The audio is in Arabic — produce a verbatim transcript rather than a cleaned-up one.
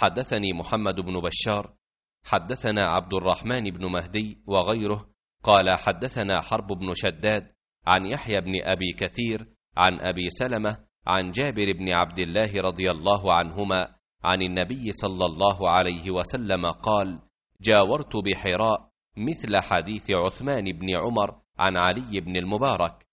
حدثني محمد بن بشار حدثنا عبد الرحمن بن مهدي وغيره قال حدثنا حرب بن شداد عن يحيى بن أبي كثير عن أبي سلمة عن جابر بن عبد الله رضي الله عنهما عن النبي صلى الله عليه وسلم قال: جاورت بحراء مثل حديث عثمان بن عمر عن علي بن المبارك،